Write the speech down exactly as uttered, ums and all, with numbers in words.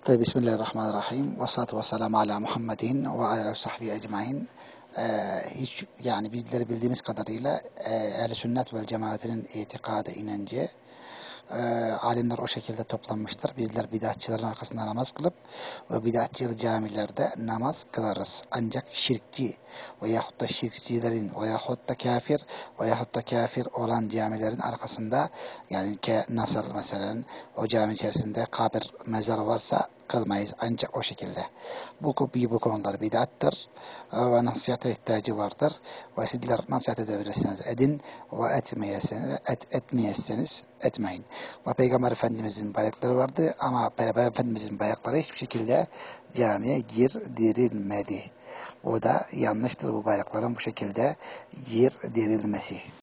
طيب بسم الله الرحمن الرحيم والصلاة والسلام ala Muhammedin ve ala sahbihi ecmaîn. Ee, hiç yani bizleri bildiğimiz kadarıyla e, Ehl-i Sünnet vel Cemaatinin itikadı inancı e, alimler o şekilde toplanmıştır. Bizler bid'atçıların arkasında namaz kılıp ve bid'atçı camilerde namaz kılarız. Ancak şirkçi veyahut da şirkçilerin veyahut da kafir veyahut da kafir olan camilerin arkasında yani ki nasıl mesela o cami içerisinde kabir mezar varsa kılmayız ancak o şekilde. Bu, bu, bu konular bid'attır ve nasihate ihtiyacı vardır. Ve sizler nasihat edebilirsiniz edin ve etmeyeseniz, et, etmeyeseniz etmeyin. Ve Peygamber Efendimizin bayrakları vardı ama Peygamber Efendimizin bayrakları hiçbir şekilde camiye girdirilmedi. O da yanlıştır bu bayrakların bu şekilde girdirilmesi.